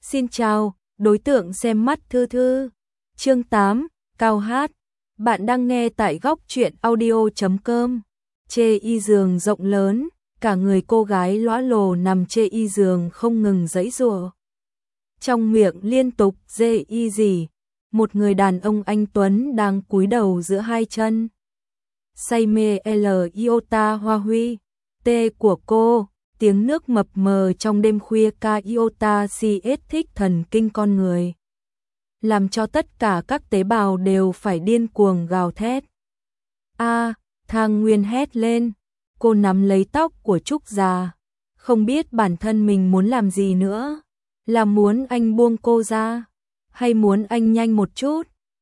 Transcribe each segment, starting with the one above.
Xin chào, đối tượng xem mắt thư thư. Chương 8, Cao hát. Bạn đang nghe tại góc truyện audio.com. Chê y giường rộng lớn, cả người cô gái lóa lồ nằm chê y giường không ngừng giãy giụa. Trong miệng liên tục dê y gì. Một người đàn ông anh tuấn đang cúi đầu giữa hai chân. Say mê L Iota Hoa Huy, T của cô. Tiếng nước mập mờ trong đêm khuya ca iota CS thích thần kinh con người, làm cho tất cả các tế bào đều phải điên cuồng gào thét. Thang Nguyên hét lên, cô nắm lấy tóc của Trúc Già, không biết bản thân mình muốn làm gì nữa, là muốn anh buông cô ra, hay muốn anh nhanh một chút.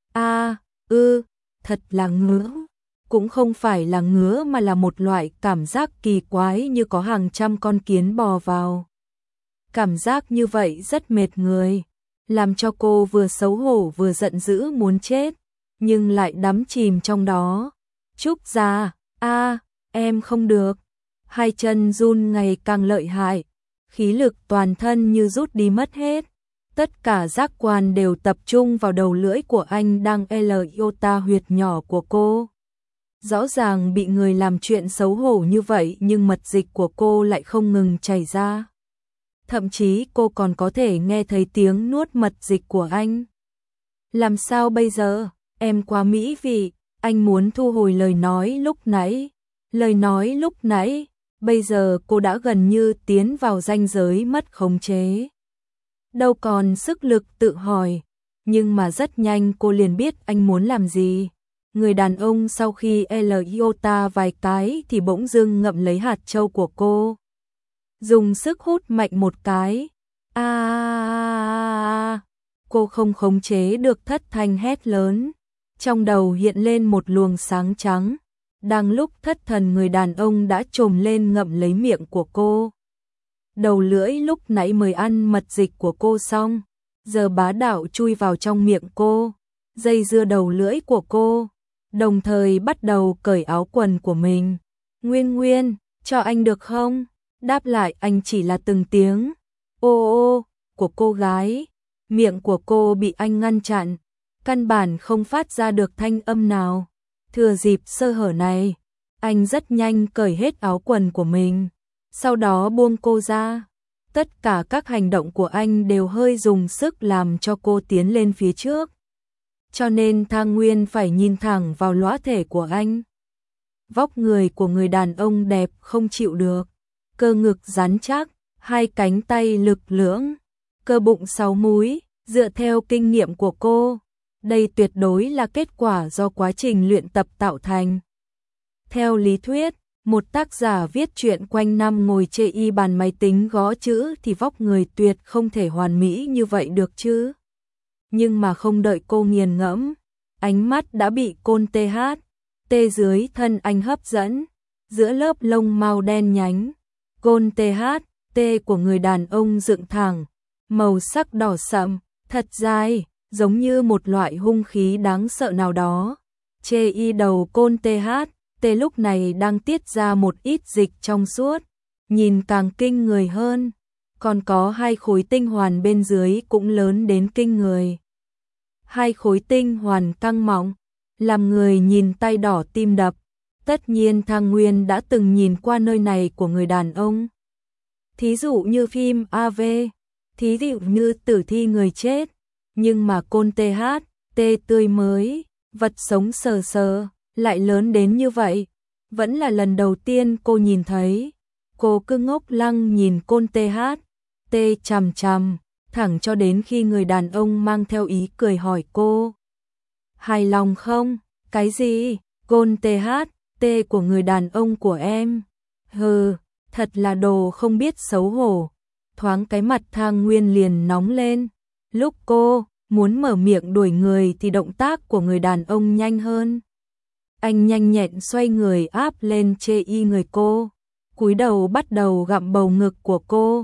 Thật là ngứa. Cũng không phải là ngứa mà là một loại cảm giác kỳ quái như có hàng trăm con kiến bò vào. Cảm giác như vậy rất mệt người, làm cho cô vừa xấu hổ vừa giận dữ muốn chết, nhưng lại đắm chìm trong đó. Trúc Già, em không được. Hai chân run ngày càng lợi hại, khí lực toàn thân như rút đi mất hết. Tất cả giác quan đều tập trung vào đầu lưỡi của anh đang L iota huyệt nhỏ của cô. Rõ ràng bị người làm chuyện xấu hổ như vậy nhưng mật dịch của cô lại không ngừng chảy ra. Thậm chí cô còn có thể nghe thấy tiếng nuốt mật dịch của anh. Làm sao bây giờ? Em quá mỹ vị. Anh muốn thu hồi lời nói lúc nãy. Lời nói lúc nãy. Bây giờ cô đã gần như tiến vào ranh giới mất khống chế. Đâu còn sức lực tự hỏi. Nhưng mà rất nhanh cô liền biết anh muốn làm gì. Người đàn ông sau khi L iota vài cái thì bỗng dưng ngậm lấy hạt châu của cô. Dùng sức hút mạnh một cái. Cô không khống chế được thất thanh hét lớn. Trong đầu hiện lên một luồng sáng trắng. Đang lúc thất thần người đàn ông đã trồm lên ngậm lấy miệng của cô. Đầu lưỡi lúc nãy mới ăn mật dịch của cô xong. Giờ bá đạo chui vào trong miệng cô. Dây dưa đầu lưỡi của cô. Đồng thời bắt đầu cởi áo quần của mình. Nguyên, cho anh được không? Đáp lại anh chỉ là từng tiếng ô của cô gái. Miệng của cô bị anh ngăn chặn, căn bản không phát ra được thanh âm nào. Thừa dịp sơ hở này, anh rất nhanh cởi hết áo quần của mình, sau đó buông cô ra. Tất cả các hành động của anh đều hơi dùng sức làm cho cô tiến lên phía trước. Cho nên Thang Nguyên phải nhìn thẳng vào lõa thể của anh. Vóc người của người đàn ông đẹp không chịu được, cơ ngực rắn chắc, hai cánh tay lực lưỡng, cơ bụng 6 múi, dựa theo kinh nghiệm của cô, đây tuyệt đối là kết quả do quá trình luyện tập tạo thành. Theo lý thuyết, một tác giả viết truyện quanh năm ngồi chê y bàn máy tính gõ chữ thì vóc người tuyệt không thể hoàn mỹ như vậy được chứ. Nhưng mà không đợi cô nghiền ngẫm, ánh mắt đã bị côn TH dưới thân anh hấp dẫn, giữa lớp lông màu đen nhánh. Côn TH của người đàn ông dựng thẳng, màu sắc đỏ sậm, thật dài, giống như một loại hung khí đáng sợ nào đó. Chê y đầu côn TH lúc này đang tiết ra một ít dịch trong suốt, nhìn càng kinh người hơn. Còn có hai khối tinh hoàn bên dưới cũng lớn đến kinh người. Hai khối tinh hoàn căng mọng, làm người nhìn tay đỏ tim đập. Tất nhiên Thang Nguyên đã từng nhìn qua nơi này của người đàn ông. Thí dụ như phim AV, thí dụ như tử thi người chết. Nhưng mà côn TH tươi mới, vật sống sờ sờ, lại lớn đến như vậy. Vẫn là lần đầu tiên cô nhìn thấy. Cô cứ ngốc lăng nhìn côn TH chằm chằm, thẳng cho đến khi người đàn ông mang theo ý cười hỏi cô. Hài lòng không? Cái gì? Côn TH của người đàn ông của em. Thật là đồ không biết xấu hổ. Thoáng cái mặt Thang Nguyên liền nóng lên. Lúc cô muốn mở miệng đuổi người thì động tác của người đàn ông nhanh hơn. Anh nhanh nhẹn xoay người áp lên chê y người cô, cúi đầu bắt đầu gặm bầu ngực của cô.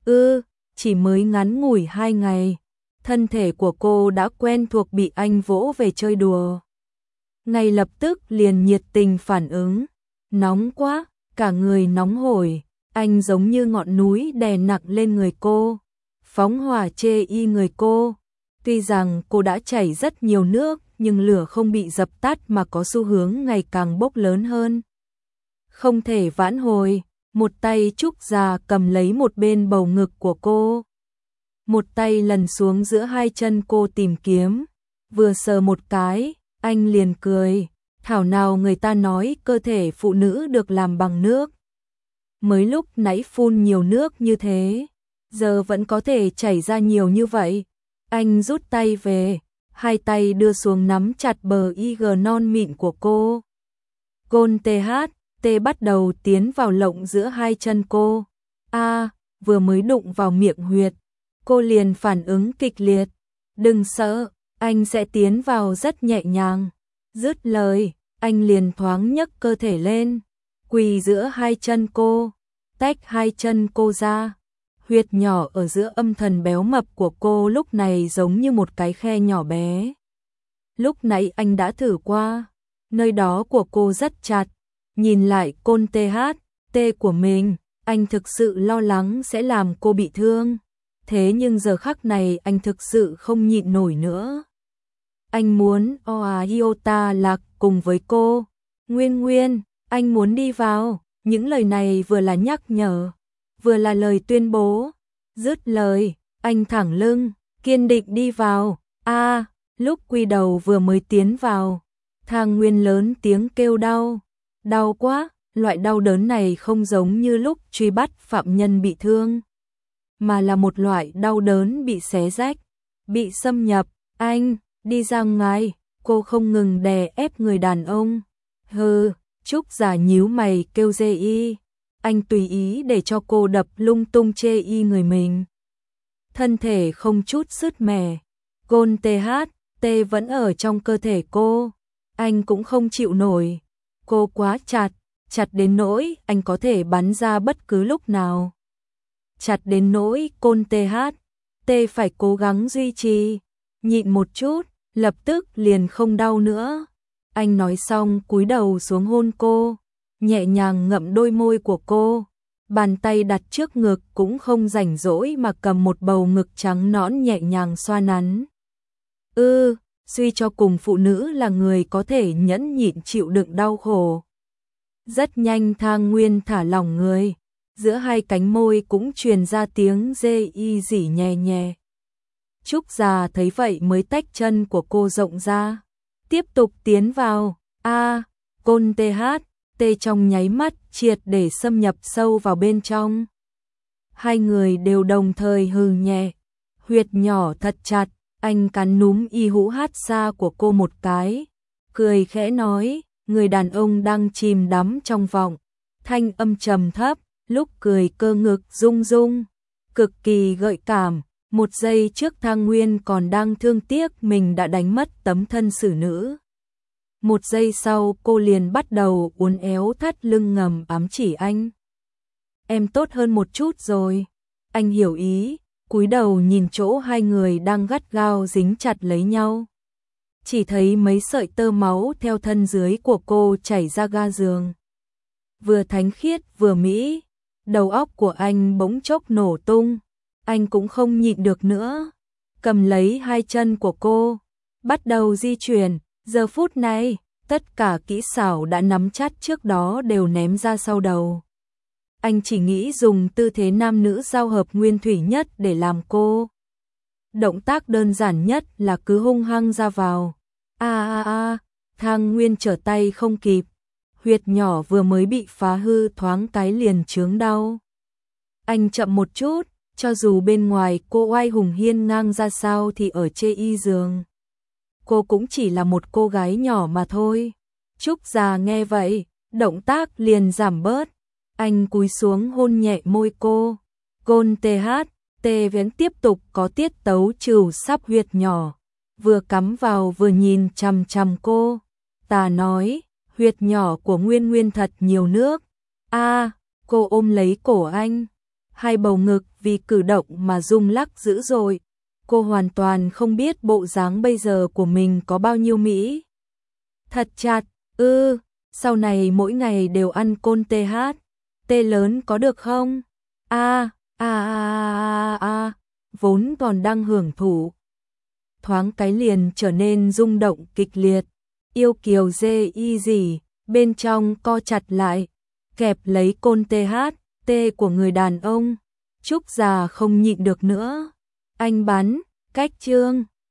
Chỉ mới ngắn ngủi 2 ngày, thân thể của cô đã quen thuộc bị anh vỗ về chơi đùa. Ngay lập tức liền nhiệt tình phản ứng. Nóng quá, cả người nóng hổi, anh giống như ngọn núi đè nặng lên người cô. phóng hỏa chê y người cô. Tuy rằng cô đã chảy rất nhiều nước, nhưng lửa không bị dập tắt mà có xu hướng ngày càng bốc lớn hơn. Không thể vãn hồi, một tay Trúc già cầm lấy một bên bầu ngực của cô. Một tay lần xuống giữa hai chân cô tìm kiếm, vừa sờ một cái, anh liền cười, thảo nào người ta nói cơ thể phụ nữ được làm bằng nước. Mới lúc nãy phun nhiều nước như thế, giờ vẫn có thể chảy ra nhiều như vậy. Anh rút tay về, hai tay đưa xuống nắm chặt bờ IG non mịn của cô. Côn THT bắt đầu tiến vào lộng giữa hai chân cô. Vừa mới đụng vào miệng huyệt, cô liền phản ứng kịch liệt. Đừng sợ, anh sẽ tiến vào rất nhẹ nhàng. Dứt lời, anh liền thoáng nhấc cơ thể lên, quỳ giữa hai chân cô, tách hai chân cô ra. Huyệt nhỏ ở giữa âm thần béo mập của cô lúc này giống như một cái khe nhỏ bé. Lúc nãy anh đã thử qua, nơi đó của cô rất chặt. Nhìn lại Côn THT của mình, anh thực sự lo lắng sẽ làm cô bị thương. Thế nhưng giờ khắc này anh thực sự không nhịn nổi nữa. Anh muốn Oa Hyota lạc cùng với cô. Nguyên Nguyên, anh muốn đi vào. Những lời này vừa là nhắc nhở, vừa là lời tuyên bố. Dứt lời, anh thẳng lưng, kiên định đi vào. Lúc quy đầu vừa mới tiến vào, Thang Nguyên lớn tiếng kêu đau. Đau quá, loại đau đớn này không giống như lúc truy bắt phạm nhân bị thương, mà là một loại đau đớn bị xé rách, bị xâm nhập. Anh, đi ra ngoài, cô không ngừng đè ép người đàn ông. Trúc giả nhíu mày kêu dê y. Anh tùy ý để cho cô đập lung tung chê y người mình. Thân thể không chút sứt mẻ. Côn THT vẫn ở trong cơ thể cô. Anh cũng không chịu nổi. Cô quá chặt, chặt đến nỗi anh có thể bắn ra bất cứ lúc nào. Chặt đến nỗi Côn THT phải cố gắng duy trì. Nhịn một chút, lập tức liền không đau nữa. Anh nói xong cúi đầu xuống hôn cô, nhẹ nhàng ngậm đôi môi của cô, bàn tay đặt trước ngực cũng không rảnh rỗi mà cầm một bầu ngực trắng nõn nhẹ nhàng xoa nắn. Suy cho cùng phụ nữ là người có thể nhẫn nhịn chịu đựng đau khổ. Rất nhanh Thang Nguyên thả lỏng người, giữa hai cánh môi cũng truyền ra tiếng dê y rỉ nhẹ nhẹ. Trúc già thấy vậy mới tách chân của cô rộng ra, tiếp tục tiến vào. Côn THT trong nháy mắt triệt để xâm nhập sâu vào bên trong. Hai người đều đồng thời hừ nhẹ, huyệt nhỏ thật chặt. Anh cắn núm y hũ hát xa của cô một cái, cười khẽ nói, người đàn ông đang chìm đắm trong vọng. Thanh âm trầm thấp, lúc cười cơ ngực rung rung, cực kỳ gợi cảm. Một giây trước Thang Nguyên còn đang thương tiếc mình đã đánh mất tấm thân xử nữ. Một giây sau cô liền bắt đầu uốn éo thắt lưng ngầm ám chỉ anh. Em tốt hơn một chút rồi. Anh hiểu ý, cúi đầu nhìn chỗ hai người đang gắt gao dính chặt lấy nhau. Chỉ thấy mấy sợi tơ máu theo thân dưới của cô chảy ra ga giường. Vừa thánh khiết vừa mỹ, đầu óc của anh bỗng chốc nổ tung. Anh cũng không nhịn được nữa, cầm lấy hai chân của cô, bắt đầu di chuyển. Giờ phút này, tất cả kỹ xảo đã nắm chắc trước đó đều ném ra sau đầu. Anh chỉ nghĩ dùng tư thế nam nữ giao hợp nguyên thủy nhất để làm cô. Động tác đơn giản nhất là cứ hung hăng ra vào. Thang Nguyên trở tay không kịp, huyệt nhỏ vừa mới bị phá hư thoáng cái liền chướng đau. Anh chậm một chút, cho dù bên ngoài cô oai hùng hiên ngang ra sao thì ở chê y giường, cô cũng chỉ là một cô gái nhỏ mà thôi. Trúc già nghe vậy, động tác liền giảm bớt. Anh cúi xuống hôn nhẹ môi cô. Côn THT vẫn tiếp tục có tiết tấu trừ sắp huyệt nhỏ, vừa cắm vào vừa nhìn chằm chằm cô. Ta nói, huyệt nhỏ của Nguyên Nguyên thật nhiều nước. Cô ôm lấy cổ anh, hai bầu ngực vì cử động mà rung lắc dữ dội. Cô hoàn toàn không biết bộ dáng bây giờ của mình có bao nhiêu mỹ. Thật chặt, sau này mỗi ngày đều ăn Côn THT lớn có được không? vốn còn đang hưởng thụ. Thoáng cái liền trở nên rung động kịch liệt, yêu kiều dê y gì, bên trong co chặt lại, kẹp lấy côn THT của người đàn ông. Trúc già không nhịn được nữa. Anh bắn, cách trương.